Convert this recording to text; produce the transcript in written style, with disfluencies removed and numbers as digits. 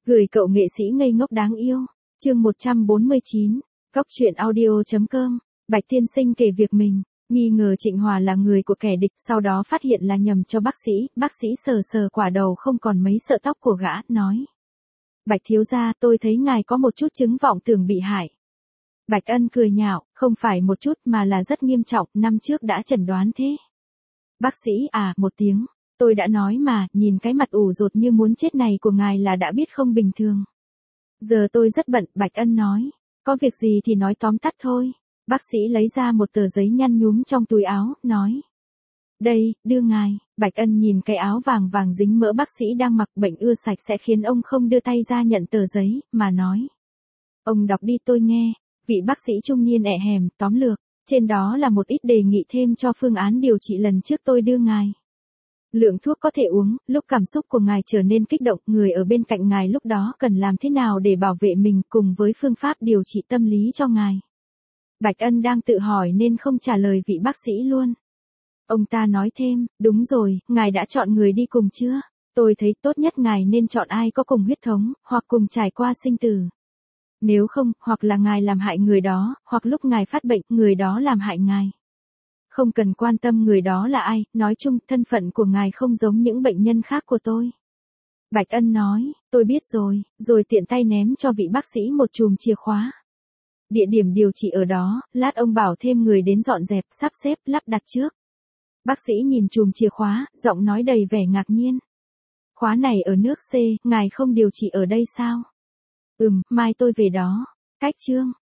Gửi cậu nghệ sĩ ngây ngốc đáng yêu. Chương 149. Góc truyện audio.com. Bạch tiên sinh kể việc mình nghi ngờ Trịnh Hòa là người của kẻ địch, sau đó phát hiện là nhầm cho bác sĩ sờ sờ quả đầu không còn mấy sợi tóc của gã, nói: Bạch thiếu gia, tôi thấy ngài có một chút chứng vọng tưởng bị hại. Bạch Ân cười nhạo: không phải một chút mà là rất nghiêm trọng, năm trước đã chẩn đoán thế. Bác sĩ à, một tiếng. Tôi đã nói mà, nhìn cái mặt ủ rột như muốn chết này của ngài là đã biết không bình thường. Giờ tôi rất bận, Bạch Ân nói. Có việc gì thì nói tóm tắt thôi. Bác sĩ lấy ra một tờ giấy nhăn nhúm trong túi áo, nói: Đây, đưa ngài. Bạch Ân nhìn cái áo vàng vàng dính mỡ bác sĩ đang mặc, bệnh ưa sạch sẽ khiến ông không đưa tay ra nhận tờ giấy, mà nói: Ông đọc đi tôi nghe. Vị bác sĩ trung niên ẹ hèm, tóm lược. Trên đó là một ít đề nghị thêm cho phương án điều trị lần trước tôi đưa ngài. Lượng thuốc có thể uống, lúc cảm xúc của ngài trở nên kích động, người ở bên cạnh ngài lúc đó cần làm thế nào để bảo vệ mình, cùng với phương pháp điều trị tâm lý cho ngài. Bạch Ân đang tự hỏi nên không trả lời vị bác sĩ luôn. Ông ta nói thêm: Đúng rồi, ngài đã chọn người đi cùng chưa? Tôi thấy tốt nhất ngài nên chọn ai có cùng huyết thống, hoặc cùng trải qua sinh tử. Nếu không, hoặc là ngài làm hại người đó, hoặc lúc ngài phát bệnh, người đó làm hại ngài. Không cần quan tâm người đó là ai, nói chung, thân phận của ngài không giống những bệnh nhân khác của tôi. Bạch Ân nói: Tôi biết rồi tiện tay ném cho vị bác sĩ một chùm chìa khóa. Địa điểm điều trị ở đó, lát ông bảo thêm người đến dọn dẹp, sắp xếp, lắp đặt trước. Bác sĩ nhìn chùm chìa khóa, giọng nói đầy vẻ ngạc nhiên. Khóa này ở nước C, ngài không điều trị ở đây sao? Mai tôi về đó. Cách chương.